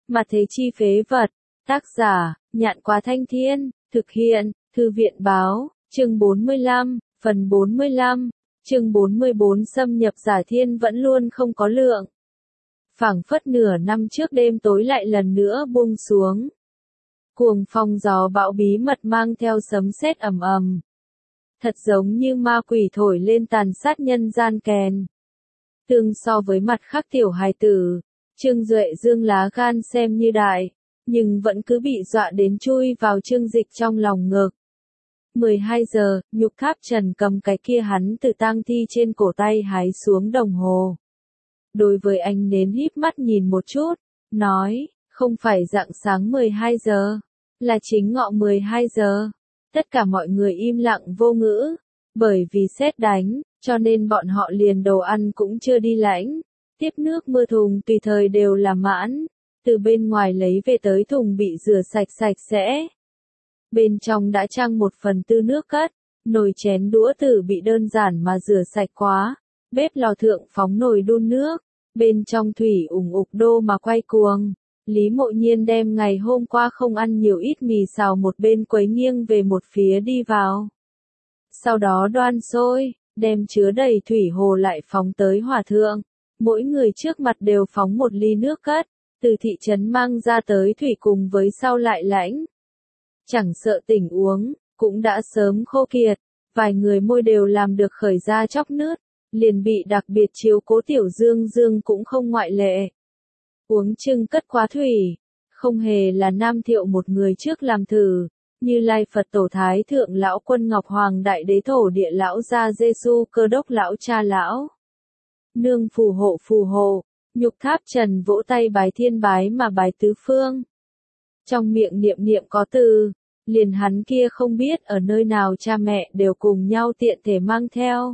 Mà thế chi phế vật. Tác giả, Nhạn Quá Thanh Thiên, thực hiện, Thư viện báo, chương 45, phần 45, chương 44 xâm nhập giả thiên vẫn luôn không có lượng. Phảng phất nửa năm trước đêm tối lại lần nữa buông xuống. Cuồng phong gió bão bí mật mang theo sấm sét ầm ầm. Thật giống như ma quỷ thổi lên tàn sát nhân gian kèn. Tương so với mặt khác tiểu hài tử, Trương Duệ Dương lá gan xem như đại, nhưng vẫn cứ bị dọa đến chui vào Trương Dịch trong lòng ngực. 12 giờ, Nhục Tháp Trần cầm cái kia hắn từ tang thi trên cổ tay hái xuống đồng hồ. Đối với anh nến híp mắt nhìn một chút, nói, không phải rạng sáng 12 giờ, là chính ngọ 12 giờ. Tất cả mọi người im lặng vô ngữ, bởi vì sét đánh, cho nên bọn họ liền đồ ăn cũng chưa đi lãnh. Tiếp nước mưa thùng tùy thời đều là mãn, từ bên ngoài lấy về tới thùng bị rửa sạch sạch sẽ. Bên trong đã trang 1/4 nước cất, nồi chén đũa tử bị đơn giản mà rửa sạch quá, bếp lò thượng phóng nồi đun nước, bên trong thủy ủng ục đô mà quay cuồng. Lý Mộ Nhiên đem ngày hôm qua không ăn nhiều ít mì xào một bên quấy nghiêng về một phía đi vào. Sau đó đoan sôi, đem chứa đầy thủy hồ lại phóng tới hỏa thượng. Mỗi người trước mặt đều phóng một ly nước cất, từ thị trấn mang ra tới thủy cùng với sau lại lãnh. Chẳng sợ tỉnh uống, cũng đã sớm khô kiệt, vài người môi đều làm được khởi ra chóc nứt, liền bị đặc biệt chiếu cố Tiểu Dương Dương cũng không ngoại lệ. Uống chưng cất quá thủy, không hề là Nam Thiệu một người trước làm thử, Như Lai Phật Tổ Thái Thượng Lão Quân Ngọc Hoàng Đại Đế Thổ Địa Lão Gia Giê-xu Cơ Đốc Lão Cha Lão. Nương phù hộ, Nhục Tháp Trần vỗ tay bái thiên bái mà bái tứ phương. Trong miệng niệm niệm có từ, liền hắn kia không biết ở nơi nào cha mẹ đều cùng nhau tiện thể mang theo.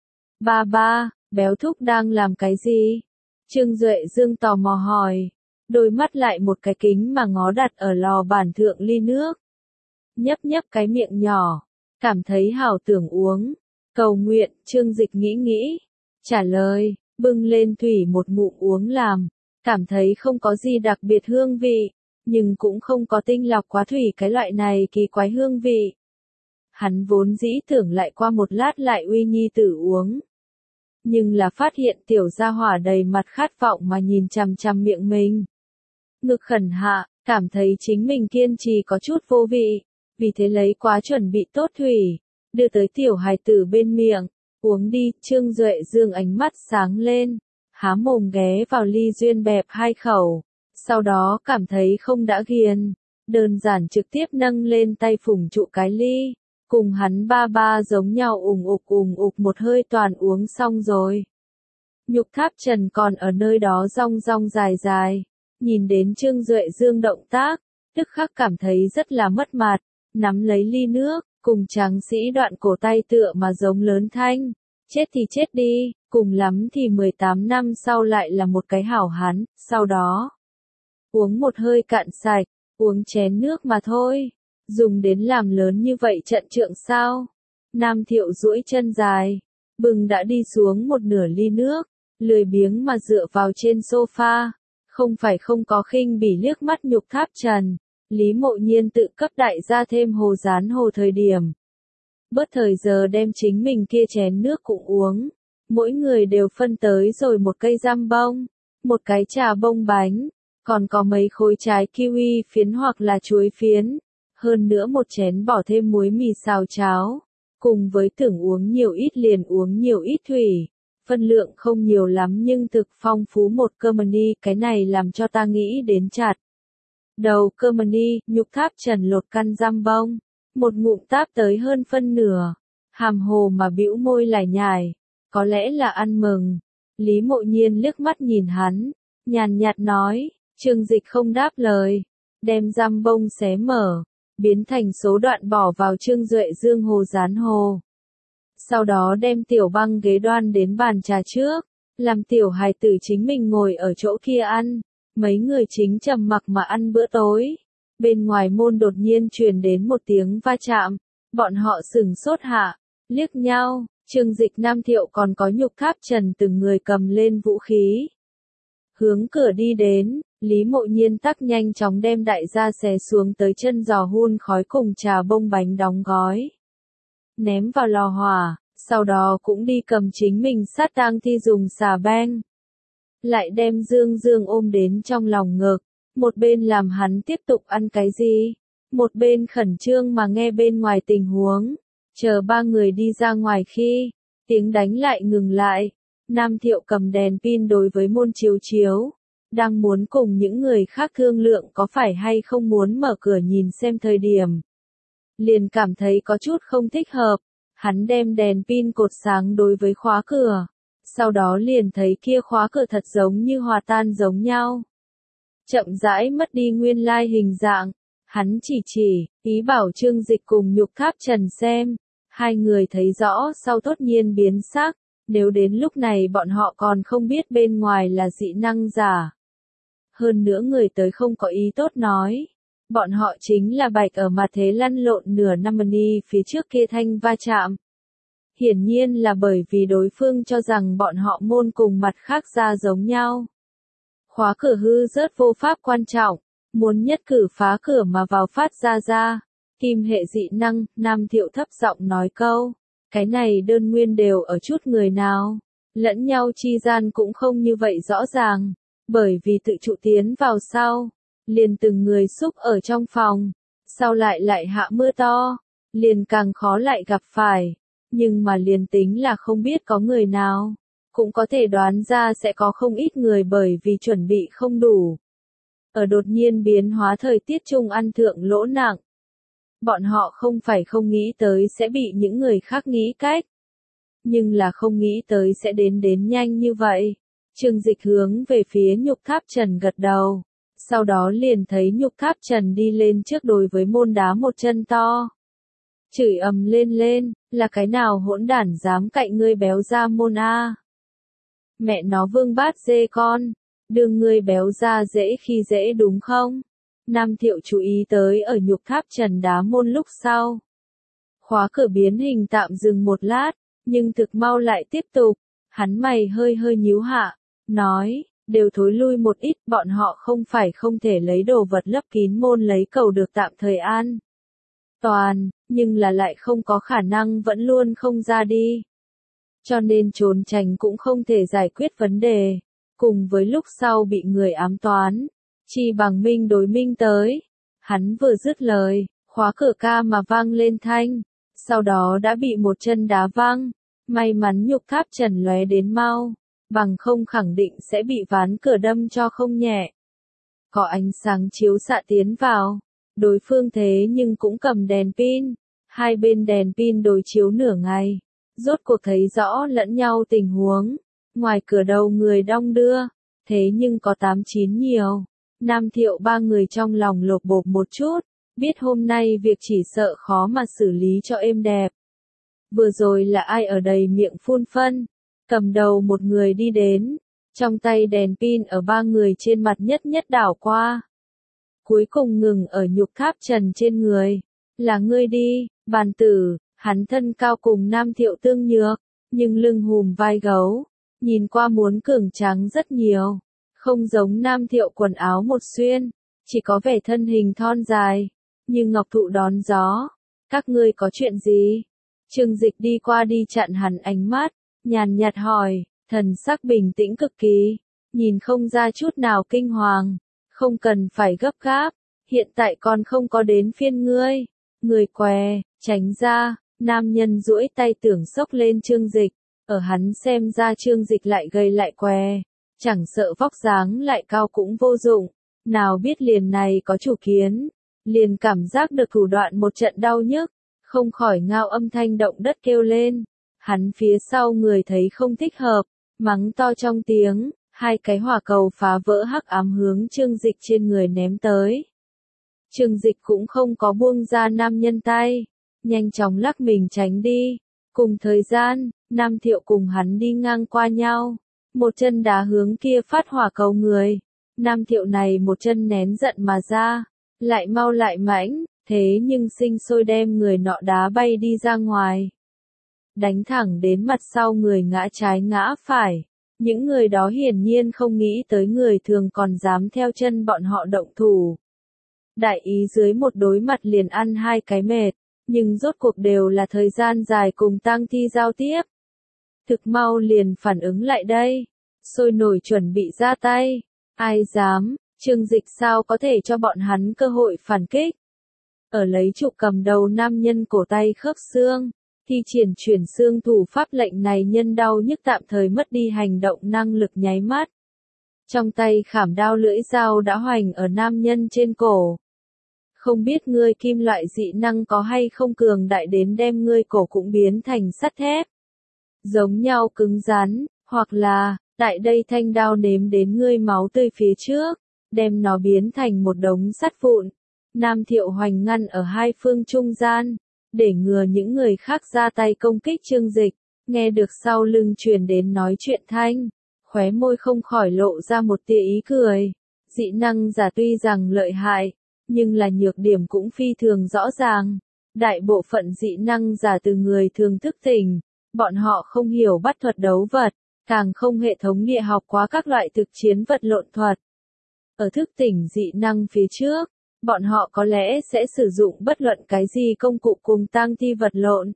Ba, béo thúc đang làm cái gì? Trương Duệ Dương tò mò hỏi, đôi mắt lại một cái kính mà ngó đặt ở lò bản thượng ly nước. Nhấp nhấp cái miệng nhỏ, cảm thấy hảo tưởng uống. Cầu nguyện, Trương Dịch nghĩ, trả lời, bưng lên thủy một ngụm uống làm, cảm thấy không có gì đặc biệt hương vị, nhưng cũng không có tinh lọc quá thủy cái loại này kỳ quái hương vị. Hắn vốn dĩ tưởng lại qua một lát lại uy nhi tử uống. Nhưng là phát hiện tiểu gia hỏa đầy mặt khát vọng mà nhìn chằm chằm miệng mình. Ngực khẩn hạ, cảm thấy chính mình kiên trì có chút vô vị, vì thế lấy quá chuẩn bị tốt thủy, đưa tới tiểu hài tử bên miệng, uống đi. Trương Duệ Dương ánh mắt sáng lên, há mồm ghé vào ly duyên bẹp 2 khẩu, sau đó cảm thấy không đã ghiền, đơn giản trực tiếp nâng lên tay phủng trụ cái ly. Cùng hắn ba giống nhau ủng ục một hơi toàn uống xong rồi. Nhục Tháp Trần còn ở nơi đó rong rong dài, nhìn đến Trương Duệ Dương động tác, tức khắc cảm thấy rất là mất mặt, nắm lấy ly nước, cùng tráng sĩ đoạn cổ tay tựa mà giống lớn thanh, chết thì chết đi, cùng lắm thì 18 năm sau lại là một cái hảo hán, sau đó uống một hơi cạn sạch, uống chén nước mà thôi. Dùng đến làm lớn như vậy trận trượng sao? Nam Thiệu duỗi chân dài, bừng đã đi xuống một nửa ly nước, lười biếng mà dựa vào trên sofa, không phải không có khinh bỉ liếc mắt Nhục Tháp Trần. Lý Mộ Nhiên tự cấp đại gia thêm hồ rán hồ thời điểm. Bớt thời giờ đem chính mình kia chén nước cũng uống, mỗi người đều phân tới rồi một cây giam bông, một cái trà bông bánh, còn có mấy khối trái kiwi phiến hoặc là chuối phiến. Hơn nữa một chén bỏ thêm muối mì xào cháo, cùng với tưởng uống nhiều ít liền uống nhiều ít thủy, phân lượng không nhiều lắm nhưng thực phong phú một cơm ni, cái này làm cho ta nghĩ đến chặt. Đầu cơm ni, Nhục Tháp Trần lột căn giam bông, một ngụm táp tới hơn phân nửa, hàm hồ mà bĩu môi lải nhải, có lẽ là ăn mừng. Lý Mộ Nhiên liếc mắt nhìn hắn, nhàn nhạt nói, Trương Dịch không đáp lời, đem giam bông xé mở, biến thành số đoạn bỏ vào Trương Duệ Dương hồ rán hồ. Sau đó đem tiểu băng ghế đoan đến bàn trà trước, làm tiểu hài tử chính mình ngồi ở chỗ kia ăn. Mấy người chính trầm mặc mà ăn bữa tối. Bên ngoài môn đột nhiên truyền đến một tiếng va chạm, bọn họ sửng sốt hạ, liếc nhau, Trương Dịch Nam Thiệu còn có Nhục Tháp Trần từng người cầm lên vũ khí. Hướng cửa đi đến, Lý Mộ Nhiên tắc nhanh chóng đem đại gia xé xuống tới chân giò hun khói cùng trà bông bánh đóng gói. Ném vào lò hỏa, sau đó cũng đi cầm chính mình sát tang thi dùng xà beng. Lại đem Dương Dương ôm đến trong lòng ngực, một bên làm hắn tiếp tục ăn cái gì, một bên khẩn trương mà nghe bên ngoài tình huống. Chờ ba người đi ra ngoài khi, tiếng đánh lại ngừng lại, Nam Thiệu cầm đèn pin đối với môn chiếu chiếu, đang muốn cùng những người khác thương lượng có phải hay không muốn mở cửa nhìn xem thời điểm. Liền cảm thấy có chút không thích hợp, hắn đem đèn pin cột sáng đối với khóa cửa, sau đó liền thấy kia khóa cửa thật giống như hòa tan giống nhau. Chậm rãi mất đi nguyên lai hình dạng, hắn chỉ, ý bảo Trương Dịch cùng Nhục Tháp Trần xem, hai người thấy rõ sau tốt nhiên biến sắc, nếu đến lúc này bọn họ còn không biết bên ngoài là dị năng giả. Hơn nữa người tới không có ý tốt nói, bọn họ chính là bạch ở mặt thế lăn lộn nửa năm đi phía trước kia thanh va chạm. Hiển nhiên là bởi vì đối phương cho rằng bọn họ môn cùng mặt khác ra giống nhau. Khóa cửa hư rớt vô pháp quan trọng, muốn nhất cử phá cửa mà vào phát ra. Kim hệ dị năng, Nam Thiệu thấp giọng nói câu, cái này đơn nguyên đều ở chút người nào, lẫn nhau chi gian cũng không như vậy rõ ràng, bởi vì tự trụ tiến vào sau, liền từng người xúc ở trong phòng, sau lại hạ mưa to, liền càng khó lại gặp phải, nhưng mà liền tính là không biết có người nào, cũng có thể đoán ra sẽ có không ít người bởi vì chuẩn bị không đủ. Ở đột nhiên biến hóa thời tiết chung ăn thượng lỗ nặng. Bọn họ không phải không nghĩ tới sẽ bị những người khác nghĩ cách. Nhưng là không nghĩ tới sẽ đến nhanh như vậy. Trương Dịch hướng về phía Nhục Tháp Trần gật đầu. Sau đó liền thấy Nhục Tháp Trần đi lên trước đối với môn đá một chân to. Chửi ầm lên, là cái nào hỗn đản dám cạnh ngươi béo ra môn a? Mẹ nó vương bát dê con, đừng ngươi béo ra dễ khi dễ đúng không? Nam Thiệu chú ý tới ở Nhục Tháp Trần đá môn lúc sau. Khóa cửa biến hình tạm dừng một lát, nhưng thực mau lại tiếp tục, hắn mày hơi nhíu hạ, nói, đều thối lui một ít, bọn họ không phải không thể lấy đồ vật lấp kín môn lấy cầu được tạm thời an toàn, nhưng là lại không có khả năng vẫn luôn không ra đi. Cho nên trốn tránh cũng không thể giải quyết vấn đề, cùng với lúc sau bị người ám toán, chi bằng minh đối minh tới. Hắn vừa dứt lời, khóa cửa ca mà vang lên thanh, sau đó đã bị một chân đá văng, may mắn Nhục Tháp Trần lóe đến mau, bằng không khẳng định sẽ bị ván cửa đâm cho không nhẹ. Có ánh sáng chiếu xạ tiến vào, đối phương thế nhưng cũng cầm đèn pin, hai bên đèn pin đối chiếu nửa ngày, rốt cuộc thấy rõ lẫn nhau tình huống, ngoài cửa đầu người đong đưa, thế nhưng có 8-9 nhiều. Nam Thiệu ba người trong lòng lột bột một chút, biết hôm nay việc chỉ sợ khó mà xử lý cho êm đẹp. Vừa rồi là ai ở đầy miệng phun phân, cầm đầu một người đi đến, trong tay đèn pin ở ba người trên mặt nhất đảo qua. Cuối cùng ngừng ở Nhục Tháp Trần trên người, là ngươi đi, bàn tử, hắn thân cao cùng Nam Thiệu tương nhược, nhưng lưng hùm vai gấu, nhìn qua muốn cường tráng rất nhiều. Không giống Nam Thiệu quần áo một xuyên, chỉ có vẻ thân hình thon dài, như ngọc thụ đón gió. Các ngươi có chuyện gì? Trương Dịch đi qua đi chặn hắn ánh mắt, nhàn nhạt hỏi, thần sắc bình tĩnh cực kỳ, nhìn không ra chút nào kinh hoàng, không cần phải gấp gáp, hiện tại còn không có đến phiên ngươi. Người què, tránh ra, nam nhân duỗi tay tưởng xốc lên Trương Dịch, ở hắn xem ra Trương Dịch lại gầy lại què. Chẳng sợ vóc dáng lại cao cũng vô dụng, nào biết liền này có chủ kiến, liền cảm giác được thủ đoạn một trận đau nhức, không khỏi ngao âm thanh động đất kêu lên. Hắn phía sau người thấy không thích hợp, mắng to trong tiếng, hai cái hỏa cầu phá vỡ hắc ám hướng Trương Dịch trên người ném tới. Trương Dịch cũng không có buông ra nam nhân tay, nhanh chóng lắc mình tránh đi. Cùng thời gian, Nam Thiệu cùng hắn đi ngang qua nhau. Một chân đá hướng kia phát hỏa cầu người. Nam Thiệu này một chân nén giận mà ra, lại mau lại mãnh, thế nhưng sinh sôi đem người nọ đá bay đi ra ngoài. Đánh thẳng đến mặt sau người ngã trái ngã phải, Những người đó hiển nhiên không nghĩ tới người thường còn dám theo chân bọn họ động thủ. Đại ý dưới một đối mặt liền ăn hai cái mệt, nhưng rốt cuộc đều là thời gian dài cùng tang thi giao tiếp. Thực mau liền phản ứng lại đây, sôi nổi chuẩn bị ra tay. Ai dám, Trương Dịch sao có thể cho bọn hắn cơ hội phản kích. Ở lấy trụ cầm đầu nam nhân cổ tay khớp xương, thi triển chuyển xương thủ pháp lệnh này nhân đau nhức tạm thời mất đi hành động năng lực nháy mắt. Trong tay khảm đao lưỡi dao đã hoành ở nam nhân trên cổ. Không biết ngươi kim loại dị năng có hay không cường đại đến đem ngươi cổ cũng biến thành sắt thép. Giống nhau cứng rắn, hoặc là, tại đây thanh đao nếm đến ngươi máu tươi phía trước, đem nó biến thành một đống sắt vụn. Nam Thiệu Hoành ngăn ở hai phương trung gian, để ngừa những người khác ra tay công kích Trương Dịch, nghe được sau lưng truyền đến nói chuyện thanh, khóe môi không khỏi lộ ra một tia ý cười. Dị năng giả tuy rằng lợi hại, nhưng là nhược điểm cũng phi thường rõ ràng. Đại bộ phận dị năng giả từ người thường thức tỉnh, bọn họ không hiểu bắt thuật đấu vật, càng không hệ thống địa học quá các loại thực chiến vật lộn thuật. Ở thức tỉnh dị năng phía trước, bọn họ có lẽ sẽ sử dụng bất luận cái gì công cụ cùng tang thi vật lộn.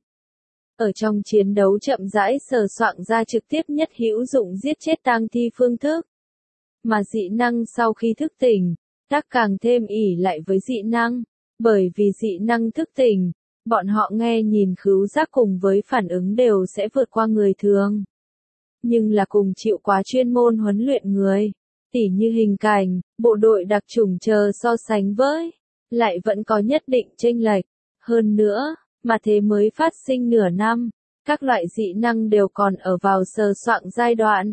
Ở trong chiến đấu chậm rãi sờ soạn ra trực tiếp nhất hữu dụng giết chết tang thi phương thức. Mà dị năng sau khi thức tỉnh, tác càng thêm ỷ lại với dị năng, bởi vì dị năng thức tỉnh, bọn họ nghe nhìn khứu giác cùng với phản ứng đều sẽ vượt qua người thường. Nhưng là cùng chịu quá chuyên môn huấn luyện người, tỉ như hình cảnh, bộ đội đặc chủng chờ so sánh với, lại vẫn có nhất định chênh lệch. Hơn nữa, mà thế mới phát sinh nửa năm, các loại dị năng đều còn ở vào sờ soạn giai đoạn.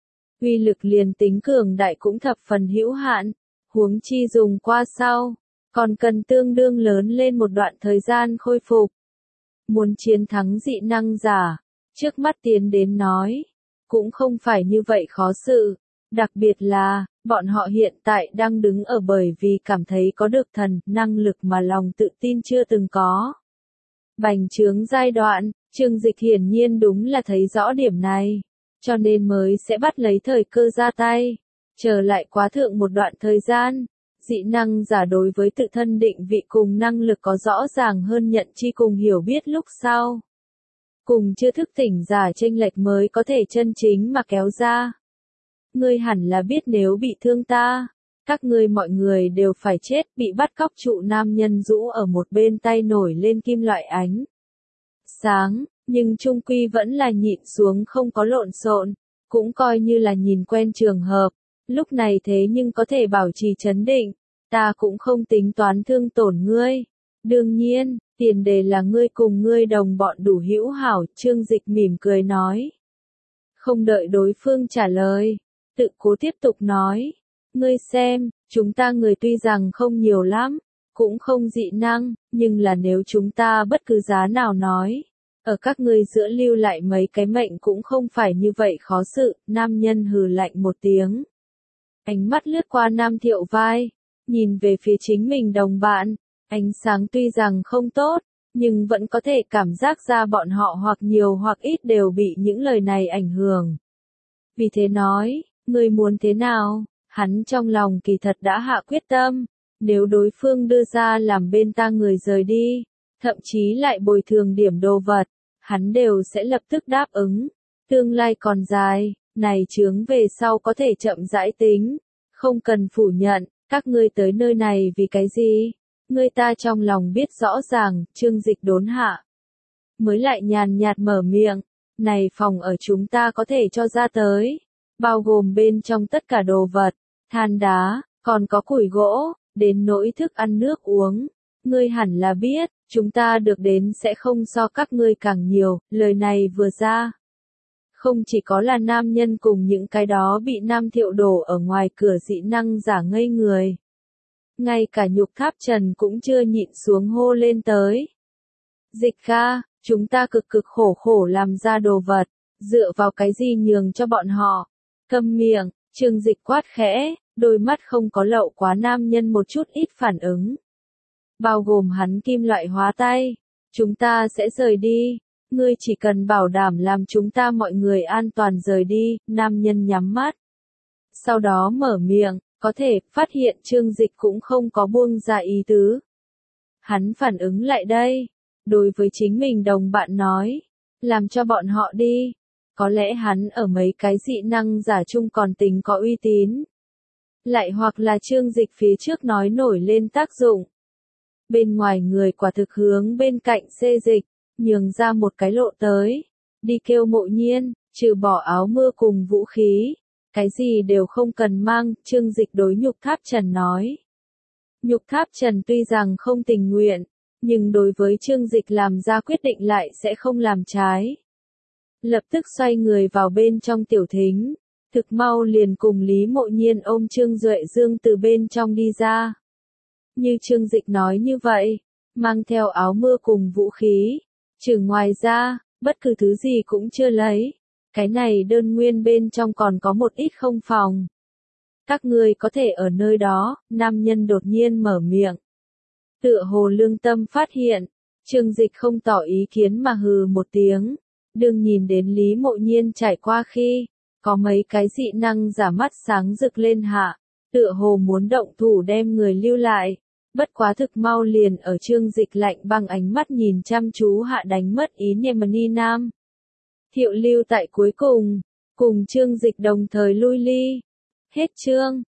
Uy lực liền tính cường đại cũng thập phần hữu hạn, huống chi dùng qua sau, còn cần tương đương lớn lên một đoạn thời gian khôi phục. Muốn chiến thắng dị năng giả, trước mắt tiến đến nói, cũng không phải như vậy khó sự, đặc biệt là, bọn họ hiện tại đang đứng ở bởi vì cảm thấy có được thần, năng lực mà lòng tự tin chưa từng có. Bành trướng giai đoạn, Trương Dịch hiển nhiên đúng là thấy rõ điểm này, cho nên mới sẽ bắt lấy thời cơ ra tay, chờ lại quá thượng một đoạn thời gian. Dị năng giả đối với tự thân định vị cùng năng lực có rõ ràng hơn nhận chi cùng hiểu biết lúc sau. Cùng chưa thức tỉnh giả chênh lệch mới có thể chân chính mà kéo ra. Ngươi hẳn là biết nếu bị thương ta, các ngươi mọi người đều phải chết. Bị bắt cóc trụ nam nhân rũ ở một bên tay nổi lên kim loại ánh sáng, nhưng trung quy vẫn là nhịn xuống không có lộn xộn, cũng coi như là nhìn quen trường hợp. Lúc này thế nhưng có thể bảo trì trấn định, ta cũng không tính toán thương tổn ngươi. Đương nhiên, tiền đề là ngươi cùng ngươi đồng bọn đủ hữu hảo, Trương Dịch mỉm cười nói. Không đợi đối phương trả lời, tự cố tiếp tục nói, ngươi xem, chúng ta người tuy rằng không nhiều lắm, cũng không dị năng, nhưng là nếu chúng ta bất cứ giá nào nói, ở các ngươi giữa lưu lại mấy cái mệnh cũng không phải như vậy khó sự. Nam nhân hừ lạnh một tiếng. Ánh mắt lướt qua Nam Thiệu vai, nhìn về phía chính mình đồng bạn, ánh sáng tuy rằng không tốt, nhưng vẫn có thể cảm giác ra bọn họ hoặc nhiều hoặc ít đều bị những lời này ảnh hưởng. Vì thế nói, ngươi muốn thế nào? Hắn trong lòng kỳ thật đã hạ quyết tâm, nếu đối phương đưa ra làm bên ta người rời đi, thậm chí lại bồi thường điểm đồ vật, hắn đều sẽ lập tức đáp ứng. Tương lai còn dài, này chướng về sau có thể chậm rãi tính, không cần phủ nhận, các ngươi tới nơi này vì cái gì? Ngươi ta trong lòng biết rõ ràng. Trương Dịch đốn hạ, mới lại nhàn nhạt mở miệng, này phòng ở chúng ta có thể cho ra tới, bao gồm bên trong tất cả đồ vật, than đá, còn có củi gỗ, đến nỗi thức ăn nước uống. Ngươi hẳn là biết, chúng ta được đến sẽ không so các ngươi càng nhiều. Lời này vừa ra, không chỉ có là nam nhân cùng những cái đó bị Nam Thiệu đổ ở ngoài cửa dị năng giả ngây người. Ngay cả Nhục Tháp Trần cũng chưa nhịn xuống hô lên tới. Dịch ca, chúng ta cực cực khổ khổ làm ra đồ vật, dựa vào cái gì nhường cho bọn họ? Câm miệng, Trương Dịch quát khẽ, đôi mắt không có lậu quá nam nhân một chút ít phản ứng. Bao gồm hắn kim loại hóa tay. Chúng ta sẽ rời đi. Ngươi chỉ cần bảo đảm làm chúng ta mọi người an toàn rời đi, nam nhân nhắm mắt. Sau đó mở miệng, có thể, phát hiện Trương Dịch cũng không có buông ra ý tứ. Hắn phản ứng lại đây, đối với chính mình đồng bạn nói, làm cho bọn họ đi. Có lẽ hắn ở mấy cái dị năng giả chung còn tính có uy tín. Lại hoặc là Trương Dịch phía trước nói nổi lên tác dụng. Bên ngoài người quả thực hướng bên cạnh xê dịch, nhường ra một cái lộ tới. Đi kêu Mộ Nhiên, trừ bỏ áo mưa cùng vũ khí. Cái gì đều không cần mang, Trương Dịch đối Nhục Tháp Trần nói. Nhục Tháp Trần tuy rằng không tình nguyện, nhưng đối với Trương Dịch làm ra quyết định lại sẽ không làm trái. Lập tức xoay người vào bên trong tiểu thính, thực mau liền cùng Lý Mộ Nhiên ôm Trương Duệ Dương từ bên trong đi ra. Như Trương Dịch nói như vậy, mang theo áo mưa cùng vũ khí, trừ ngoài ra, bất cứ thứ gì cũng chưa lấy. Cái này đơn nguyên bên trong còn có một ít không phòng. Các ngươi có thể ở nơi đó, nam nhân đột nhiên mở miệng. Tựa hồ lương tâm phát hiện, Trương Dịch không tỏ ý kiến mà hừ một tiếng. Đương nhìn đến Lý Mộ Nhiên trải qua khi, có mấy cái dị năng giả mắt sáng rực lên hạ, tựa hồ muốn động thủ đem người lưu lại. Bất quá thực mau liền ở Trương Dịch lạnh băng ánh mắt nhìn chăm chú hạ đánh mất ý Yemeni Nam. Thiệu lưu tại cuối cùng, cùng Trương Dịch đồng thời lui ly. Hết chương.